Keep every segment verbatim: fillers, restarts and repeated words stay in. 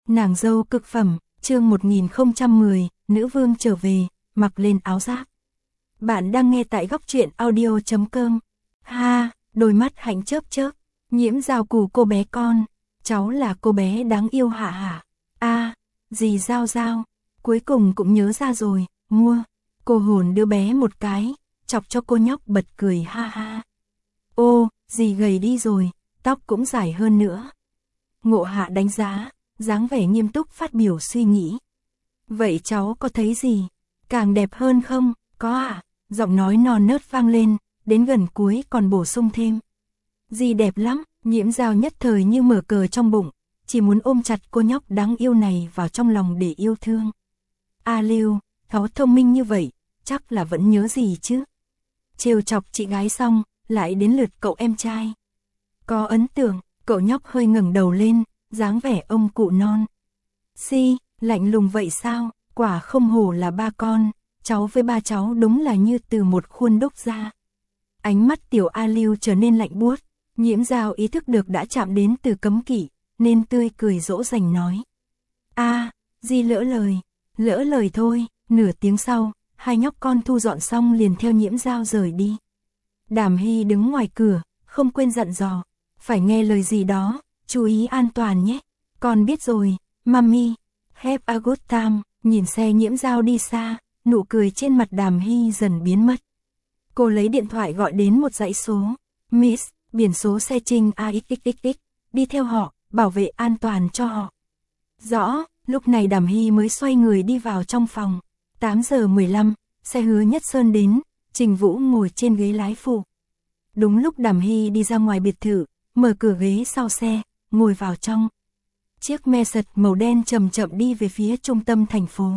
Nàng dâu cực phẩm, chương một nghìn không trăm mười, nữ vương trở về, mặc lên áo giáp. Bạn đang nghe tại góc truyện audio chấm com. Ha, đôi mắt Hạnh chớp chớp, Nhiễm Giao cù cô bé con, cháu là cô bé đáng yêu hả hả. A, dì Giao Giao, cuối cùng cũng nhớ ra rồi, mua. Cô hồn đứa bé một cái, chọc cho cô nhóc bật cười ha ha. Ô, dì gầy đi rồi, tóc cũng dài hơn nữa. Ngộ Hạ đánh giá, dáng vẻ nghiêm túc phát biểu suy nghĩ. Vậy cháu có thấy gì? Càng đẹp hơn không? Có à? Giọng nói non nớt vang lên, đến gần cuối còn bổ sung thêm. Dì đẹp lắm, Nhiễm Giao nhất thời như mở cờ trong bụng, chỉ muốn ôm chặt cô nhóc đáng yêu này vào trong lòng để yêu thương. A Lưu, cháu thông minh như vậy, chắc là vẫn nhớ gì chứ? Trêu chọc chị gái xong, lại đến lượt cậu em trai. Có ấn tượng, cậu nhóc hơi ngẩng đầu lên, dáng vẻ ông cụ non. Si, lạnh lùng vậy sao? Quả không hổ là ba con, cháu với ba cháu đúng là như từ một khuôn đúc ra. Ánh mắt tiểu A Lưu trở nên lạnh buốt, Nhiễm Giao ý thức được đã chạm đến từ cấm kỵ, nên tươi cười dỗ dành nói. A, di lỡ lời, lỡ lời thôi. Nửa tiếng sau, hai nhóc con thu dọn xong liền theo Nhiễm Giao rời đi. Đàm Hy đứng ngoài cửa, không quên dặn dò, phải nghe lời gì đó, chú ý an toàn nhé. Con biết rồi, mami. Have a good time. Nhìn xe Nhiễm Giao đi xa, nụ cười trên mặt Đàm Hy dần biến mất. Cô lấy điện thoại gọi đến một dãy số. Miss, biển số xe Trinh a x x x, đi theo họ, bảo vệ an toàn cho họ. Rõ, lúc này Đàm Hy mới xoay người đi vào trong phòng. tám giờ mười lăm, xe Hứa Nhất Sơn đến, Trình Vũ ngồi trên ghế lái phụ. Đúng lúc Đàm Hy đi ra ngoài biệt thự, mở cửa ghế sau xe, ngồi vào trong. Chiếc Mercedes màu đen chậm chậm đi về phía trung tâm thành phố.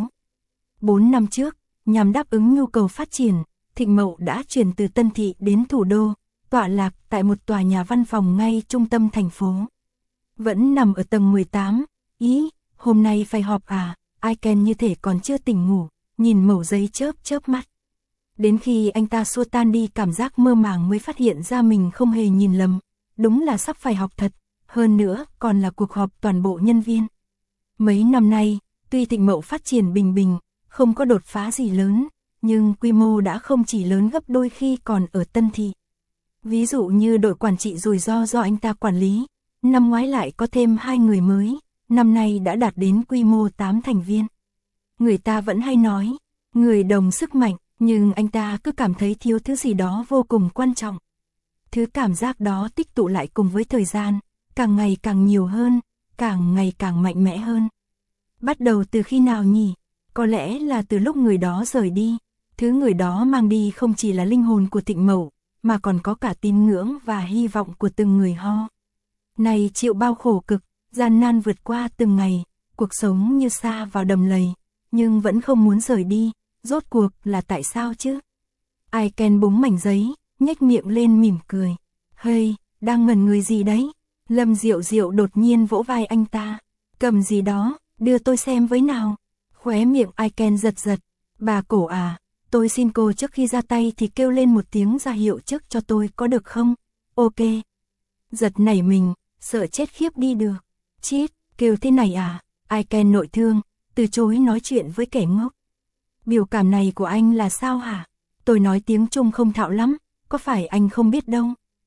Bốn năm trước, nhằm đáp ứng nhu cầu phát triển, Thịnh Mậu đã chuyển từ Tân Thị đến thủ đô, tọa lạc tại một tòa nhà văn phòng ngay trung tâm thành phố. Vẫn nằm ở tầng mười tám, ý, hôm nay phải họp à, Aiken như thể còn chưa tỉnh ngủ, nhìn mẩu giấy chớp chớp mắt. Đến khi anh ta xua tan đi cảm giác mơ màng mới phát hiện ra mình không hề nhìn lầm, đúng là sắp phải họp thật. Hơn nữa, còn là cuộc họp toàn bộ nhân viên. Mấy năm nay, tuy Thịnh Mậu phát triển bình bình, không có đột phá gì lớn, nhưng quy mô đã không chỉ lớn gấp đôi khi còn ở Tân Thị. Ví dụ như đội quản trị rủi ro do anh ta quản lý, năm ngoái lại có thêm hai người mới, năm nay đã đạt đến quy mô tám thành viên. Người ta vẫn hay nói, người đồng sức mạnh, nhưng anh ta cứ cảm thấy thiếu thứ gì đó vô cùng quan trọng. Thứ cảm giác đó tích tụ lại cùng với thời gian, càng ngày càng nhiều hơn, càng ngày càng mạnh mẽ hơn. Bắt đầu từ khi nào nhỉ? Có lẽ là từ lúc người đó rời đi. Thứ người đó mang đi không chỉ là linh hồn của Thịnh Mậu, mà còn có cả tín ngưỡng và hy vọng của từng người ho. Này chịu bao khổ cực, gian nan vượt qua từng ngày, cuộc sống như sa vào đầm lầy, nhưng vẫn không muốn rời đi, rốt cuộc là tại sao chứ? Aiken búng mảnh giấy, nhếch miệng lên mỉm cười. Hey, đang ngẩn người gì đấy? Lâm Diệu Diệu đột nhiên vỗ vai anh ta. Cầm gì đó, đưa tôi xem với nào. Khóe miệng Aiken giật giật. Bà cổ à, tôi xin cô trước khi ra tay thì kêu lên một tiếng ra hiệu trước cho tôi có được không? Ok. Giật nảy mình, sợ chết khiếp đi được. Chít, kêu thế này à? Aiken nội thương, từ chối nói chuyện với kẻ ngốc. Biểu cảm này của anh là sao hả? Tôi nói tiếng Trung không thạo lắm, có phải anh không biết đâu?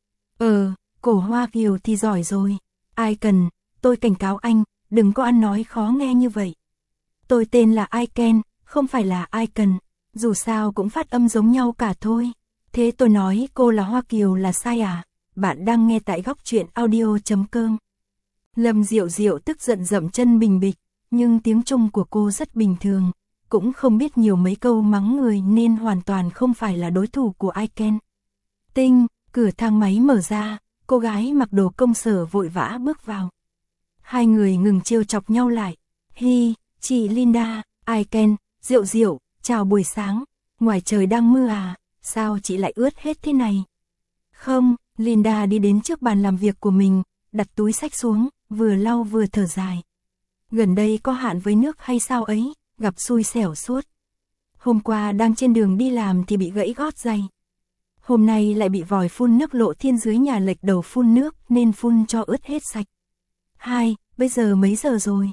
Ờ, cổ Hoa Kiều thì giỏi rồi. Aiken, tôi cảnh cáo anh, đừng có ăn nói khó nghe như vậy. Tôi tên là Aiken, không phải là Aiken, dù sao cũng phát âm giống nhau cả thôi. Thế tôi nói cô là Hoa Kiều là sai à? Bạn đang nghe tại góc truyện audio chấm com. Lâm Diệu Diệu tức giận dậm chân bình bịch, nhưng tiếng Trung của cô rất bình thường, cũng không biết nhiều mấy câu mắng người nên hoàn toàn không phải là đối thủ của Aiken. Tinh, cửa thang máy mở ra, cô gái mặc đồ công sở vội vã bước vào. Hai người ngừng trêu chọc nhau lại. Hi, chị Linda, Aiken, Diệu Diệu, chào buổi sáng, ngoài trời đang mưa à, sao chị lại ướt hết thế này? Không, Linda đi đến trước bàn làm việc của mình, đặt túi xách xuống, vừa lau vừa thở dài. Gần đây có hạn với nước hay sao ấy, gặp xui xẻo suốt. Hôm qua đang trên đường đi làm thì bị gãy gót giày. Hôm nay lại bị vòi phun nước Lộ Thiên dưới nhà lệch đầu phun nước nên phun cho ướt hết sạch. Hai, bây giờ mấy giờ rồi?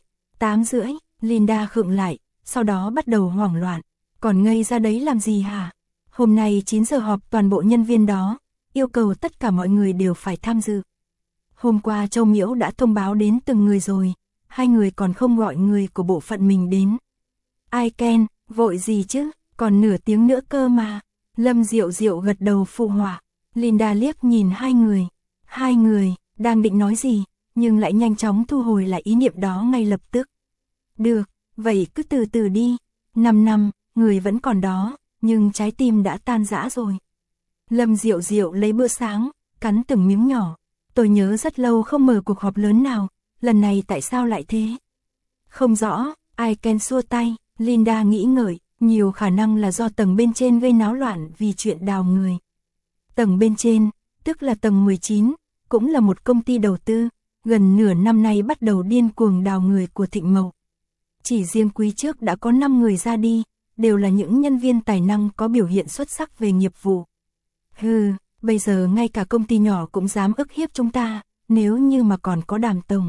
Tám rưỡi, Linda khựng lại, sau đó bắt đầu hoảng loạn. Còn ngây ra đấy làm gì hả? Hôm nay chín giờ họp toàn bộ nhân viên đó, yêu cầu tất cả mọi người đều phải tham dự. Hôm qua Châu Miễu đã thông báo đến từng người rồi, hai người còn không gọi người của bộ phận mình đến. Ai Ken, vội gì chứ, còn nửa tiếng nữa cơ mà. Lâm Diệu Diệu gật đầu phụ họa. Linda liếc nhìn hai người. Hai người, đang định nói gì, nhưng lại nhanh chóng thu hồi lại ý niệm đó ngay lập tức. Được, vậy cứ từ từ đi. Năm năm, người vẫn còn đó, nhưng trái tim đã tan rã rồi. Lâm Diệu Diệu lấy bữa sáng, cắn từng miếng nhỏ. Tôi nhớ rất lâu không mở cuộc họp lớn nào, lần này tại sao lại thế? Không rõ, ai Ken xua tay, Linda nghĩ ngợi, nhiều khả năng là do tầng bên trên gây náo loạn vì chuyện đào người. Tầng bên trên, tức là tầng mười chín, cũng là một công ty đầu tư, gần nửa năm nay bắt đầu điên cuồng đào người của Thịnh Mậu. Chỉ riêng quý trước đã có năm người ra đi, đều là những nhân viên tài năng có biểu hiện xuất sắc về nghiệp vụ. Hừ, bây giờ ngay cả công ty nhỏ cũng dám ức hiếp chúng ta, nếu như mà còn có Đàm tổng.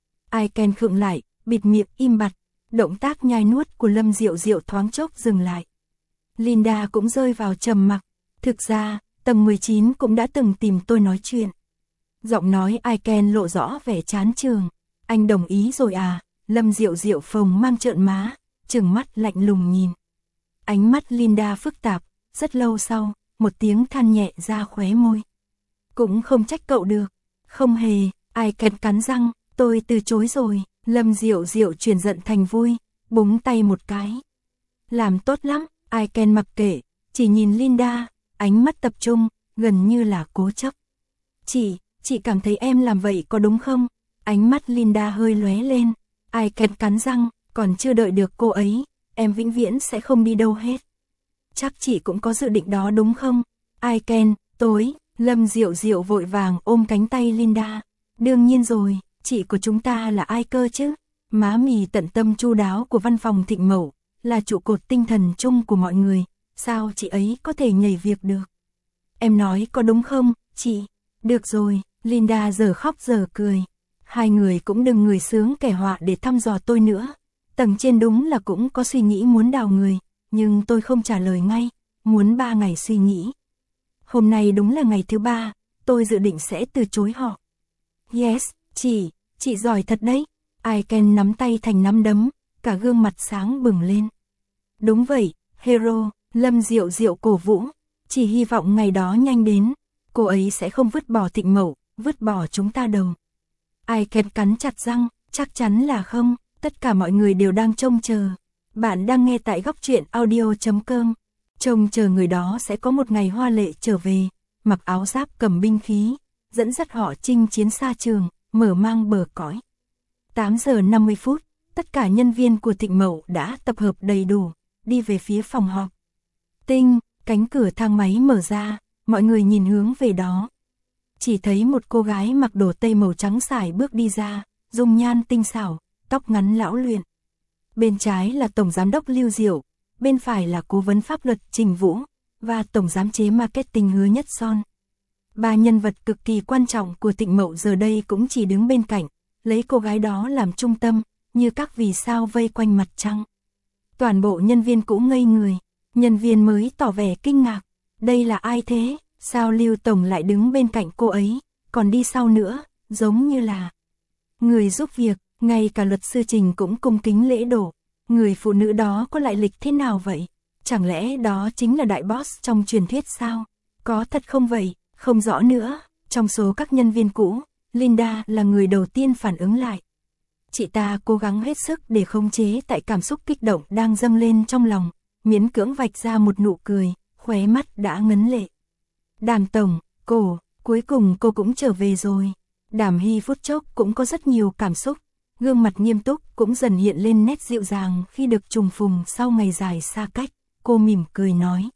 Ai Ken khựng lại, bịt miệng im bặt, động tác nhai nuốt của Lâm Diệu Diệu thoáng chốc dừng lại. Linda cũng rơi vào trầm mặc, thực ra, tầng mười chín cũng đã từng tìm tôi nói chuyện. Giọng nói Ai Ken lộ rõ vẻ chán chường. Anh đồng ý rồi à? Lâm Diệu Diệu phồng mang trợn má, trừng mắt lạnh lùng nhìn. Ánh mắt Linda phức tạp, rất lâu sau, một tiếng than nhẹ ra khóe môi. Cũng không trách cậu được. Không hề, Ai Ken cắn răng, tôi từ chối rồi. Lâm Diệu Diệu chuyển giận thành vui, búng tay một cái. Làm tốt lắm, Ai Ken mặc kệ, chỉ nhìn Linda, ánh mắt tập trung, gần như là cố chấp. Chị, chị cảm thấy em làm vậy có đúng không? Ánh mắt Linda hơi lóe lên, Ai Ken cắn răng, còn chưa đợi được cô ấy, em vĩnh viễn sẽ không đi đâu hết. Chắc chị cũng có dự định đó đúng không? Ai Ken, tối, Lâm Diệu Diệu vội vàng ôm cánh tay Linda. Đương nhiên rồi, chị của chúng ta là ai cơ chứ? Má mì tận tâm chu đáo của văn phòng Thịnh Mậu, là trụ cột tinh thần chung của mọi người, sao chị ấy có thể nhảy việc được? Em nói có đúng không, chị? Được rồi, Linda giờ khóc giờ cười. Hai người cũng đừng người sướng kẻ họa để thăm dò tôi nữa. Tầng trên đúng là cũng có suy nghĩ muốn đào người, nhưng tôi không trả lời ngay, muốn ba ngày suy nghĩ. Hôm nay đúng là ngày thứ ba, tôi dự định sẽ từ chối họ. Yes, chị, chị giỏi thật đấy. Ai Ken nắm tay thành nắm đấm, cả gương mặt sáng bừng lên. Đúng vậy, hero, Lâm Diệu Diệu cổ vũ, chỉ hy vọng ngày đó nhanh đến, cô ấy sẽ không vứt bỏ Thịnh Mậu, vứt bỏ chúng ta đâu. Ai Ken cắn chặt răng, chắc chắn là không, tất cả mọi người đều đang trông chờ. Bạn đang nghe tại góc truyện audio chấm com. Trông chờ người đó sẽ có một ngày hoa lệ trở về, mặc áo giáp cầm binh khí, dẫn dắt họ chinh chiến xa trường, mở mang bờ cõi. tám giờ năm mươi phút, tất cả nhân viên của Thịnh Mậu đã tập hợp đầy đủ, đi về phía phòng họp. Tinh, cánh cửa thang máy mở ra, mọi người nhìn hướng về đó. Chỉ thấy một cô gái mặc đồ tây màu trắng sải bước đi ra, dung nhan tinh xảo, tóc ngắn lão luyện. Bên trái là Tổng Giám đốc Lưu Diệu, bên phải là Cố vấn pháp luật Trình Vũ, và Tổng Giám chế Marketing Hứa Nhất Son. Ba nhân vật cực kỳ quan trọng của Thịnh Mậu giờ đây cũng chỉ đứng bên cạnh, lấy cô gái đó làm trung tâm, như các vì sao vây quanh mặt trăng. Toàn bộ nhân viên cũ ngây người, nhân viên mới tỏ vẻ kinh ngạc. Đây là ai thế? Sao Lưu Tổng lại đứng bên cạnh cô ấy, còn đi sau nữa, giống như là người giúp việc, ngay cả luật sư Trình cũng cung kính lễ đổ. Người phụ nữ đó có lại lịch thế nào vậy? Chẳng lẽ đó chính là đại boss trong truyền thuyết sao? Có thật không vậy? Không rõ nữa. Trong số các nhân viên cũ, Linda là người đầu tiên phản ứng lại. Chị ta cố gắng hết sức để khống chế tại cảm xúc kích động đang dâng lên trong lòng, miễn cưỡng vạch ra một nụ cười, khóe mắt đã ngấn lệ. Đàm tổng, cô, cuối cùng cô cũng trở về rồi. Đàm Hy phút chốc cũng có rất nhiều cảm xúc, gương mặt nghiêm túc cũng dần hiện lên nét dịu dàng khi được trùng phùng sau ngày dài xa cách. Cô mỉm cười nói.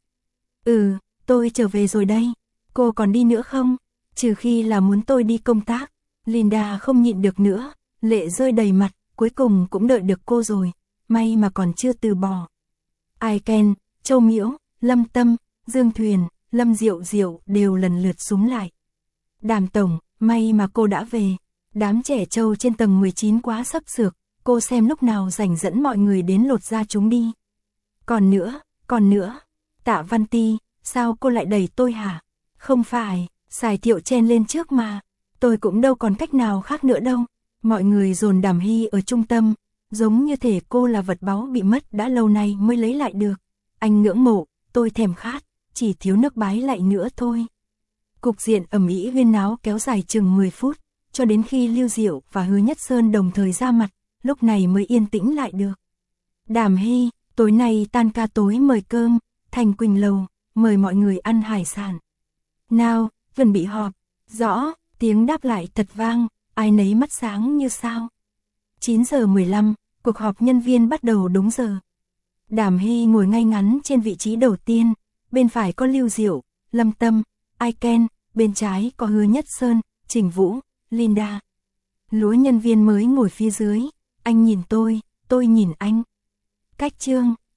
Ừ, tôi trở về rồi đây. Cô còn đi nữa không? Trừ khi là muốn tôi đi công tác. Linda không nhịn được nữa, lệ rơi đầy mặt, cuối cùng cũng đợi được cô rồi, may mà còn chưa từ bỏ. Ai Ken, Châu Miễu, Lâm Tâm, Dương Thuyền, Lâm Diệu Diệu đều lần lượt súng lại. Đàm tổng, may mà cô đã về. Đám trẻ trâu trên tầng mười chín quá sấp sược, cô xem lúc nào rảnh dẫn mọi người đến lột da chúng đi. Còn nữa, còn nữa, Tạ Văn Ti, sao cô lại đẩy tôi hả? Không phải, Sài Thiệu chen lên trước mà, tôi cũng đâu còn cách nào khác nữa đâu. Mọi người dồn Đàm Hy ở trung tâm, giống như thể cô là vật báu bị mất đã lâu nay mới lấy lại được. Anh ngưỡng mộ, tôi thèm khát, chỉ thiếu nước bái lạy nữa thôi. Cục diện ầm ĩ huyên náo kéo dài chừng mười phút, cho đến khi Lưu Diệu và Hứa Nhất Sơn đồng thời ra mặt, lúc này mới yên tĩnh lại được. Đàm Hy, tối nay tan ca tối mời cơm, Thành Quỳnh Lầu, mời mọi người ăn hải sản. Nào, Vân bị họp, rõ, tiếng đáp lại thật vang, ai nấy mắt sáng như sao. chín giờ mười lăm, cuộc họp nhân viên bắt đầu đúng giờ. Đàm Hy ngồi ngay ngắn trên vị trí đầu tiên, bên phải có Lưu Diệu, Lâm Tâm, Ai Ken, bên trái có Hứa Nhất Sơn, Trình Vũ, Linda. Lúa nhân viên mới ngồi phía dưới, anh nhìn tôi, tôi nhìn anh. Cách chương